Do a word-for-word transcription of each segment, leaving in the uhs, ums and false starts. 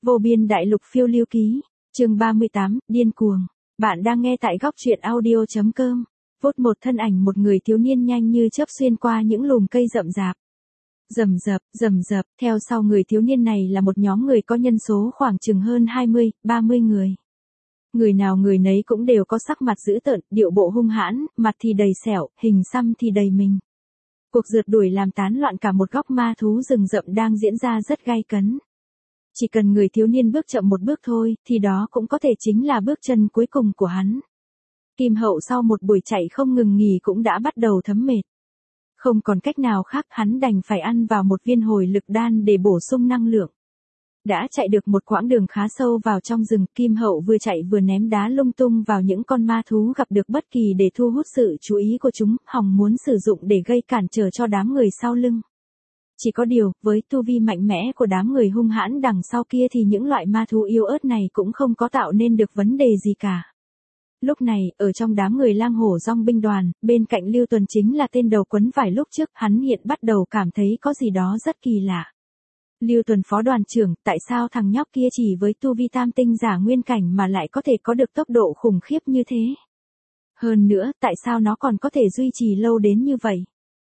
Vô biên đại lục phiêu lưu ký, chương ba mươi tám, điên cuồng. Bạn đang nghe tại góc truyện audio.com. Vút một thân ảnh một người thiếu niên nhanh như chớp xuyên qua những lùm cây rậm rạp. Rầm rập, rầm rập, theo sau người thiếu niên này là một nhóm người có nhân số khoảng chừng hơn hai mươi, ba mươi người. Người nào người nấy cũng đều có sắc mặt dữ tợn, điệu bộ hung hãn, mặt thì đầy sẹo, hình xăm thì đầy mình. Cuộc rượt đuổi làm tán loạn cả một góc ma thú rừng rậm đang diễn ra rất gay cấn. Chỉ cần người thiếu niên bước chậm một bước thôi, thì đó cũng có thể chính là bước chân cuối cùng của hắn. Kim Hậu sau một buổi chạy không ngừng nghỉ cũng đã bắt đầu thấm mệt. Không còn cách nào khác, hắn đành phải ăn vào một viên hồi lực đan để bổ sung năng lượng. Đã chạy được một quãng đường khá sâu vào trong rừng, Kim Hậu vừa chạy vừa ném đá lung tung vào những con ma thú gặp được bất kỳ để thu hút sự chú ý của chúng, hòng muốn sử dụng để gây cản trở cho đám người sau lưng. Chỉ có điều, với tu vi mạnh mẽ của đám người hung hãn đằng sau kia thì những loại ma thú yếu ớt này cũng không có tạo nên được vấn đề gì cả. Lúc này, ở trong đám người lang hổ dong binh đoàn, bên cạnh Lưu Tuần chính là tên đầu quấn vải lúc trước, hắn hiện bắt đầu cảm thấy có gì đó rất kỳ lạ. Lưu Tuần phó đoàn trưởng, tại sao thằng nhóc kia chỉ với tu vi tam tinh giả nguyên cảnh mà lại có thể có được tốc độ khủng khiếp như thế? Hơn nữa, tại sao nó còn có thể duy trì lâu đến như vậy?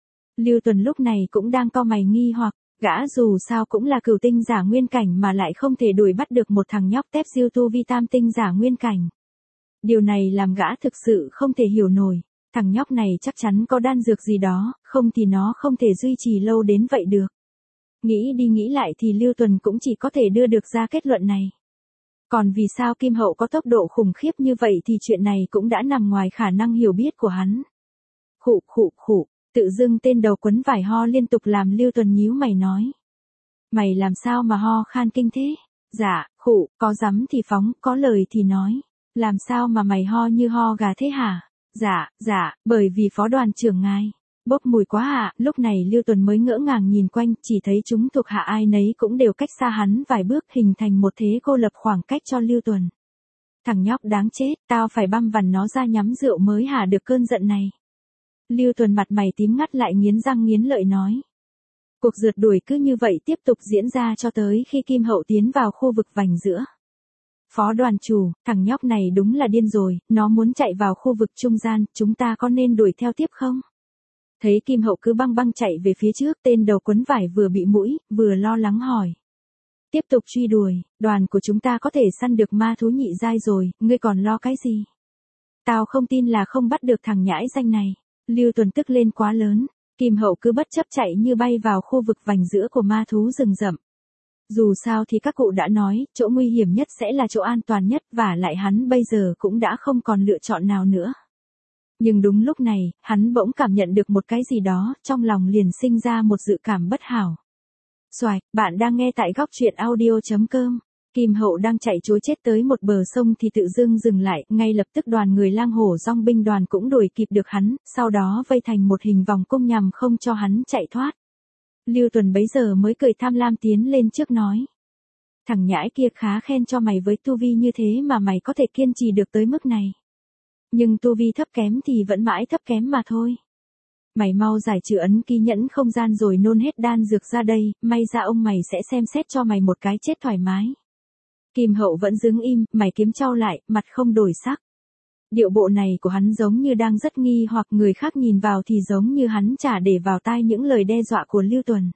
Lưu Tuần lúc này cũng đang cau mày nghi hoặc, gã dù sao cũng là cửu tinh giả nguyên cảnh mà lại không thể đuổi bắt được một thằng nhóc tép diêu tu vi tam tinh giả nguyên cảnh. Điều này làm gã thực sự không thể hiểu nổi, thằng nhóc này chắc chắn có đan dược gì đó, không thì nó không thể duy trì lâu đến vậy được. Nghĩ đi nghĩ lại thì Lưu Tuần cũng chỉ có thể đưa được ra kết luận này. Còn vì sao Kim Hậu có tốc độ khủng khiếp như vậy thì chuyện này cũng đã nằm ngoài khả năng hiểu biết của hắn. Khụ khụ khụ, tự dưng tên đầu quấn vải ho liên tục làm Lưu Tuần nhíu mày nói. Mày làm sao mà ho khan kinh thế? Dạ, khụ, có dám thì phóng, có lời thì nói. Làm sao mà mày ho như ho gà thế hả? Dạ, dạ, bởi vì phó đoàn trưởng ngài. Bốc mùi quá à, lúc này Lưu Tuần mới ngỡ ngàng nhìn quanh, chỉ thấy chúng thuộc hạ ai nấy cũng đều cách xa hắn vài bước hình thành một thế cô lập khoảng cách cho Lưu Tuần. Thằng nhóc đáng chết, tao phải băm vằn nó ra nhắm rượu mới hả được cơn giận này. Lưu Tuần mặt mày tím ngắt lại nghiến răng nghiến lợi nói. Cuộc rượt đuổi cứ như vậy tiếp tục diễn ra cho tới khi Kim Hậu tiến vào khu vực vành giữa. Phó đoàn chủ, thằng nhóc này đúng là điên rồi, nó muốn chạy vào khu vực trung gian, chúng ta có nên đuổi theo tiếp không? Thấy Kim Hậu cứ băng băng chạy về phía trước, tên đầu quấn vải vừa bị mũi, vừa lo lắng hỏi. Tiếp tục truy đuổi, đoàn của chúng ta có thể săn được ma thú nhị giai rồi, ngươi còn lo cái gì? Tao không tin là không bắt được thằng nhãi danh này. Lưu Tuần tức lên quá lớn, Kim Hậu cứ bất chấp chạy như bay vào khu vực vành giữa của ma thú rừng rậm. Dù sao thì các cụ đã nói, chỗ nguy hiểm nhất sẽ là chỗ an toàn nhất và lại hắn bây giờ cũng đã không còn lựa chọn nào nữa. Nhưng đúng lúc này, hắn bỗng cảm nhận được một cái gì đó, trong lòng liền sinh ra một dự cảm bất hảo. Xoài, bạn đang nghe tại góc truyện audio.com. Kim Hậu đang chạy trối chết tới một bờ sông thì tự dưng dừng lại, ngay lập tức đoàn người lang hổ dong binh đoàn cũng đuổi kịp được hắn, sau đó vây thành một hình vòng cung nhằm không cho hắn chạy thoát. Lưu Tuần bấy giờ mới cười tham lam tiến lên trước nói. Thằng nhãi kia khá khen cho mày với tu vi như thế mà mày có thể kiên trì được tới mức này. Nhưng tu vi thấp kém thì vẫn mãi thấp kém mà thôi. Mày mau giải trừ ấn ký nhẫn không gian rồi nôn hết đan dược ra đây, may ra ông mày sẽ xem xét cho mày một cái chết thoải mái. Kim Hậu vẫn đứng im, mày kiếm trao lại, mặt không đổi sắc. Điệu bộ này của hắn giống như đang rất nghi hoặc người khác nhìn vào thì giống như hắn chả để vào tai những lời đe dọa của Lưu Tuần.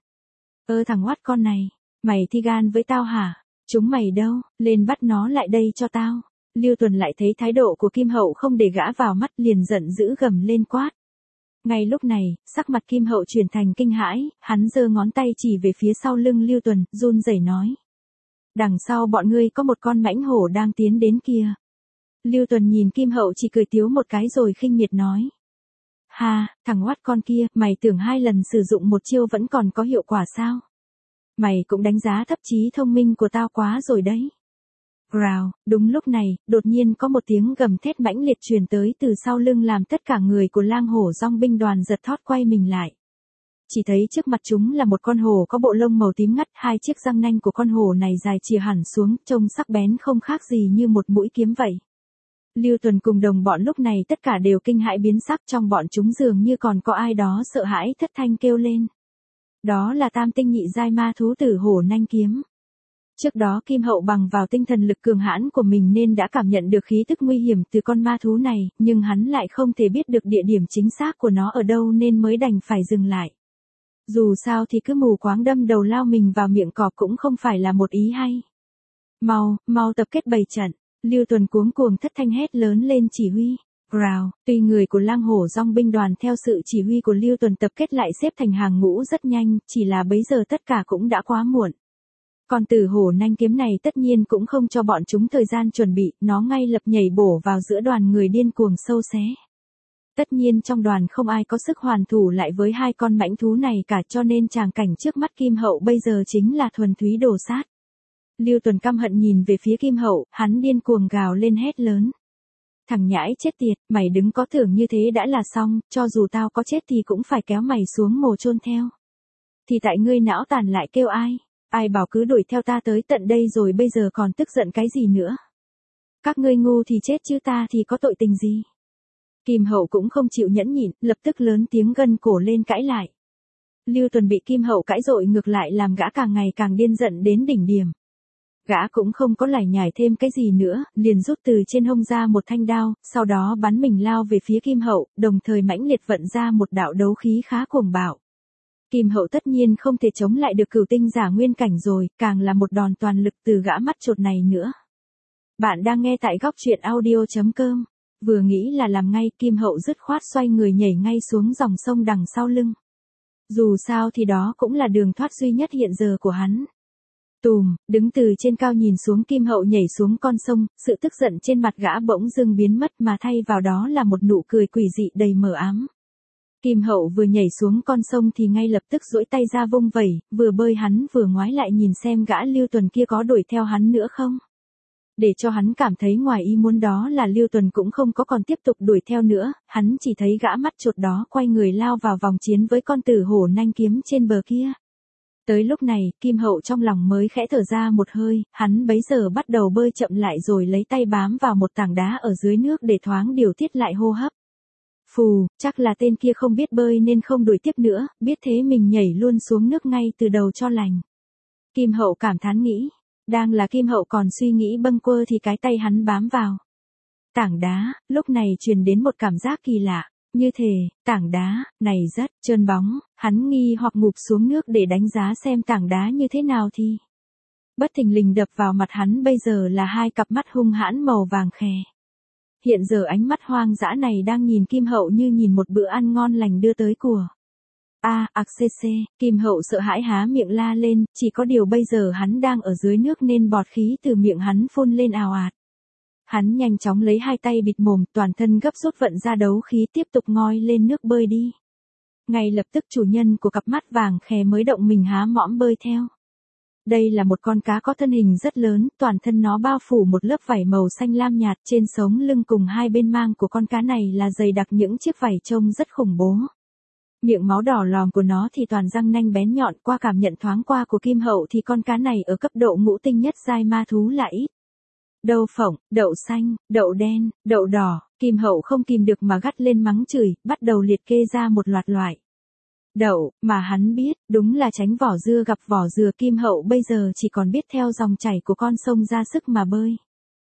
Ơ thằng oát con này, mày thi gan với tao hả? Chúng mày đâu, lên bắt nó lại đây cho tao. Lưu Tuần lại thấy thái độ của Kim Hậu không để gã vào mắt liền giận dữ gầm lên quát. Ngay lúc này, sắc mặt Kim Hậu chuyển thành kinh hãi, hắn giơ ngón tay chỉ về phía sau lưng Lưu Tuần, run rẩy nói. Đằng sau bọn ngươi có một con mãnh hổ đang tiến đến kia. Lưu Tuần nhìn Kim Hậu chỉ cười tiếu một cái rồi khinh miệt nói. Ha, thằng oát con kia, mày tưởng hai lần sử dụng một chiêu vẫn còn có hiệu quả sao? Mày cũng đánh giá thấp trí thông minh của tao quá rồi đấy. Rào, đúng lúc này, đột nhiên có một tiếng gầm thét mãnh liệt truyền tới từ sau lưng làm tất cả người của lang hổ dong binh đoàn giật thót quay mình lại. Chỉ thấy trước mặt chúng là một con hổ có bộ lông màu tím ngắt, hai chiếc răng nanh của con hổ này dài chìa hẳn xuống, trông sắc bén không khác gì như một mũi kiếm vậy. Lưu Tuần cùng đồng bọn lúc này tất cả đều kinh hãi biến sắc, trong bọn chúng dường như còn có ai đó sợ hãi thất thanh kêu lên. Đó là tam tinh nhị giai ma thú tử hổ nanh kiếm. Trước đó Kim Hậu bằng vào tinh thần lực cường hãn của mình nên đã cảm nhận được khí tức nguy hiểm từ con ma thú này, nhưng hắn lại không thể biết được địa điểm chính xác của nó ở đâu nên mới đành phải dừng lại. Dù sao thì cứ mù quáng đâm đầu lao mình vào miệng cọp cũng không phải là một ý hay. Mau, mau tập kết bày trận. Lưu Tuần cuống cuồng thất thanh hét lớn lên chỉ huy. Rào, tuy người của Lang Hổ Dòng binh đoàn theo sự chỉ huy của Lưu Tuần tập kết lại xếp thành hàng ngũ rất nhanh, chỉ là bấy giờ tất cả cũng đã quá muộn. Còn tử hổ nanh kiếm này tất nhiên cũng không cho bọn chúng thời gian chuẩn bị, nó ngay lập nhảy bổ vào giữa đoàn người điên cuồng sâu xé. Tất nhiên trong đoàn không ai có sức hoàn thủ lại với hai con mãnh thú này cả, cho nên tràng cảnh trước mắt Kim Hậu bây giờ chính là thuần túy đồ sát. Lưu Tuần căm hận nhìn về phía Kim Hậu, hắn điên cuồng gào lên hét lớn. Thằng nhãi chết tiệt, mày đứng có thưởng như thế đã là xong, cho dù tao có chết thì cũng phải kéo mày xuống mồ chôn theo. Thì tại ngươi não tàn lại kêu ai, ai bảo cứ đuổi theo ta tới tận đây rồi bây giờ còn tức giận cái gì nữa. Các ngươi ngu thì chết chứ ta thì có tội tình gì. Kim Hậu cũng không chịu nhẫn nhịn, lập tức lớn tiếng gân cổ lên cãi lại. Lưu Tuần bị Kim Hậu cãi dội ngược lại làm gã càng ngày càng điên giận đến đỉnh điểm. Gã cũng không có lải nhải thêm cái gì nữa, liền rút từ trên hông ra một thanh đao, sau đó bắn mình lao về phía Kim Hậu, đồng thời mãnh liệt vận ra một đạo đấu khí khá cuồng bạo. Kim Hậu tất nhiên không thể chống lại được cửu tinh giả nguyên cảnh rồi, càng là một đòn toàn lực từ gã mắt chột này nữa. Bạn đang nghe tại góc truyện audio chấm com. Vừa nghĩ là làm ngay, Kim Hậu dứt khoát xoay người nhảy ngay xuống dòng sông đằng sau lưng. Dù sao thì đó cũng là đường thoát duy nhất hiện giờ của hắn. Tùm, đứng từ trên cao nhìn xuống Kim Hậu nhảy xuống con sông, sự tức giận trên mặt gã bỗng dưng biến mất mà thay vào đó là một nụ cười quỷ dị đầy mờ ám. Kim Hậu vừa nhảy xuống con sông thì ngay lập tức duỗi tay ra vung vẩy, vừa bơi hắn vừa ngoái lại nhìn xem gã Lưu Tuần kia có đuổi theo hắn nữa không. Để cho hắn cảm thấy ngoài ý muốn đó là Lưu Tuần cũng không có còn tiếp tục đuổi theo nữa, hắn chỉ thấy gã mắt chột đó quay người lao vào vòng chiến với con tử hổ nanh kiếm trên bờ kia. Tới lúc này, Kim Hậu trong lòng mới khẽ thở ra một hơi, hắn bấy giờ bắt đầu bơi chậm lại rồi lấy tay bám vào một tảng đá ở dưới nước để thoáng điều tiết lại hô hấp. Phù, chắc là tên kia không biết bơi nên không đuổi tiếp nữa, biết thế mình nhảy luôn xuống nước ngay từ đầu cho lành. Kim Hậu cảm thán nghĩ. Đang là Kim Hậu còn suy nghĩ bâng quơ thì cái tay hắn bám vào tảng đá, lúc này truyền đến một cảm giác kỳ lạ, như thể, tảng đá này rất trơn bóng, hắn nghi hoặc ngụp xuống nước để đánh giá xem tảng đá như thế nào thì. Bất thình lình đập vào mặt hắn bây giờ là hai cặp mắt hung hãn màu vàng khè. Hiện giờ ánh mắt hoang dã này đang nhìn Kim Hậu như nhìn một bữa ăn ngon lành đưa tới của. A, ạc xê xê, Kim Hậu sợ hãi há miệng la lên, chỉ có điều bây giờ hắn đang ở dưới nước nên bọt khí từ miệng hắn phun lên ào ạt. Hắn nhanh chóng lấy hai tay bịt mồm, toàn thân gấp rút vận ra đấu khí tiếp tục ngoi lên nước bơi đi. Ngay lập tức chủ nhân của cặp mắt vàng khè mới động mình há mõm bơi theo. Đây là một con cá có thân hình rất lớn, toàn thân nó bao phủ một lớp vảy màu xanh lam nhạt, trên sống lưng cùng hai bên mang của con cá này là dày đặc những chiếc vảy trông rất khủng bố. Miệng máu đỏ lòm của nó thì toàn răng nanh bén nhọn, qua cảm nhận thoáng qua của Kim Hậu thì con cá này ở cấp độ ngũ tinh nhất giai ma thú là ít. Đậu phộng, đậu xanh, đậu đen, đậu đỏ, Kim Hậu không kìm được mà gắt lên mắng chửi, bắt đầu liệt kê ra một loạt loại đậu mà hắn biết, đúng là tránh vỏ dưa gặp vỏ dừa. Kim Hậu bây giờ chỉ còn biết theo dòng chảy của con sông ra sức mà bơi.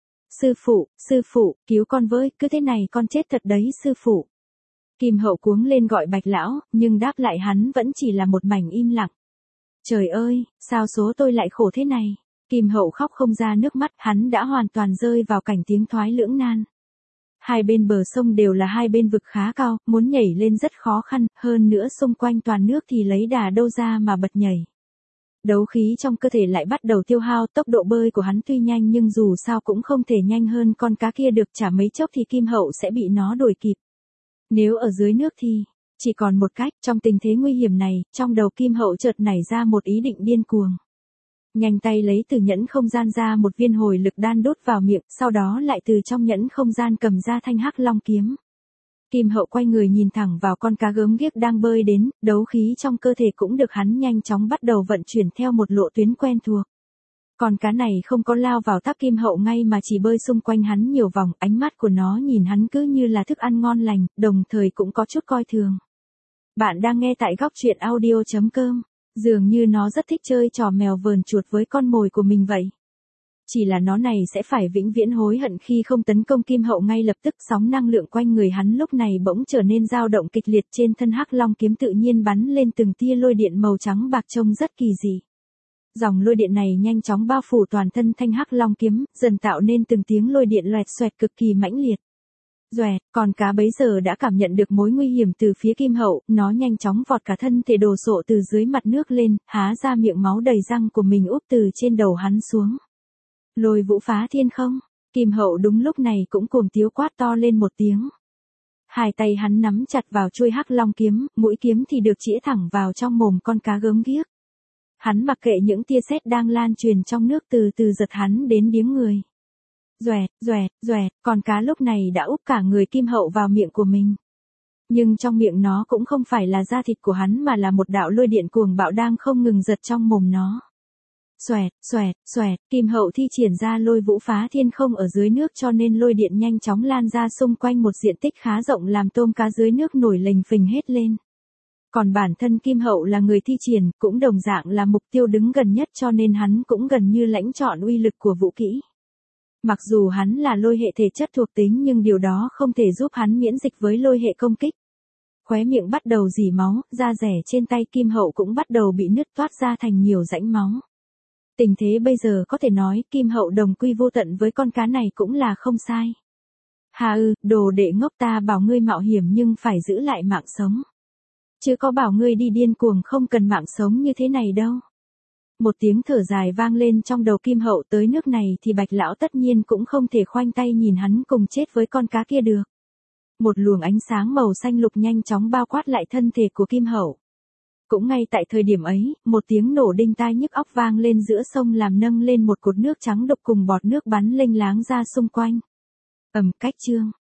Sư phụ, sư phụ, cứu con với, cứ thế này con chết thật đấy sư phụ. Kim Hậu cuống lên gọi Bạch Lão, nhưng đáp lại hắn vẫn chỉ là một mảnh im lặng. Trời ơi, sao số tôi lại khổ thế này? Kim Hậu khóc không ra nước mắt, hắn đã hoàn toàn rơi vào cảnh tiếng thoái lưỡng nan. Hai bên bờ sông đều là hai bên vực khá cao, muốn nhảy lên rất khó khăn, hơn nữa xung quanh toàn nước thì lấy đà đâu ra mà bật nhảy. Đấu khí trong cơ thể lại bắt đầu tiêu hao, tốc độ bơi của hắn tuy nhanh nhưng dù sao cũng không thể nhanh hơn con cá kia được, chả mấy chốc thì Kim Hậu sẽ bị nó đuổi kịp. Nếu ở dưới nước thì, chỉ còn một cách, trong tình thế nguy hiểm này, trong đầu Kim Hậu chợt nảy ra một ý định điên cuồng. Nhanh tay lấy từ nhẫn không gian ra một viên hồi lực đan đốt vào miệng, sau đó lại từ trong nhẫn không gian cầm ra thanh hắc long kiếm. Kim Hậu quay người nhìn thẳng vào con cá gớm ghiếc đang bơi đến, đấu khí trong cơ thể cũng được hắn nhanh chóng bắt đầu vận chuyển theo một lộ tuyến quen thuộc. Con cá này không có lao vào táp Kim Hậu ngay mà chỉ bơi xung quanh hắn nhiều vòng, ánh mắt của nó nhìn hắn cứ như là thức ăn ngon lành, đồng thời cũng có chút coi thường. Bạn đang nghe tại góc truyện audio chấm com. Dường như nó rất thích chơi trò mèo vờn chuột với con mồi của mình vậy. Chỉ là nó này sẽ phải vĩnh viễn hối hận khi không tấn công Kim Hậu ngay lập tức. Sóng năng lượng quanh người hắn lúc này bỗng trở nên dao động kịch liệt, trên thân Hắc Long kiếm tự nhiên bắn lên từng tia lôi điện màu trắng bạc trông rất kỳ dị. Dòng lôi điện này nhanh chóng bao phủ toàn thân thanh Hắc Long kiếm, dần tạo nên từng tiếng lôi điện loẹt xoẹt cực kỳ mãnh liệt. Doẹt, con cá bấy giờ đã cảm nhận được mối nguy hiểm từ phía Kim Hậu, nó nhanh chóng vọt cả thân thể đồ sộ từ dưới mặt nước lên, há ra miệng máu đầy răng của mình úp từ trên đầu hắn xuống. Lôi vũ phá thiên không? Kim Hậu đúng lúc này cũng cuồng tiếu quát to lên một tiếng. Hai tay hắn nắm chặt vào chuôi Hắc Long kiếm, mũi kiếm thì được chĩa thẳng vào trong mồm con cá gớm ghiếc. Hắn mặc kệ những tia sét đang lan truyền trong nước từ từ giật hắn đến điếng người. Doẹt, doẹt, doẹt, con cá lúc này đã úp cả người Kim Hậu vào miệng của mình. Nhưng trong miệng nó cũng không phải là da thịt của hắn mà là một đạo lôi điện cuồng bạo đang không ngừng giật trong mồm nó. Xoẹt, xoẹt, xoẹt, Kim Hậu thi triển ra lôi vũ phá thiên không ở dưới nước cho nên lôi điện nhanh chóng lan ra xung quanh một diện tích khá rộng làm tôm cá dưới nước nổi lềnh phình hết lên. Còn bản thân Kim Hậu là người thi triển, cũng đồng dạng là mục tiêu đứng gần nhất cho nên hắn cũng gần như lãnh trọn uy lực của vũ kỹ. Mặc dù hắn là lôi hệ thể chất thuộc tính nhưng điều đó không thể giúp hắn miễn dịch với lôi hệ công kích. Khóe miệng bắt đầu rỉ máu, da rẻ trên tay Kim Hậu cũng bắt đầu bị nứt toát ra thành nhiều rãnh máu. Tình thế bây giờ có thể nói Kim Hậu đồng quy vô tận với con cá này cũng là không sai. Hà ư, đồ đệ ngốc, ta bảo ngươi mạo hiểm nhưng phải giữ lại mạng sống. Chứ có bảo ngươi đi điên cuồng không cần mạng sống như thế này đâu. Một tiếng thở dài vang lên trong đầu Kim Hậu, tới nước này thì Bạch Lão tất nhiên cũng không thể khoanh tay nhìn hắn cùng chết với con cá kia được. Một luồng ánh sáng màu xanh lục nhanh chóng bao quát lại thân thể của Kim Hậu. Cũng ngay tại thời điểm ấy, một tiếng nổ đinh tai nhức óc vang lên giữa sông làm nâng lên một cột nước trắng đục cùng bọt nước bắn lênh láng ra xung quanh. Ầm, cách chương.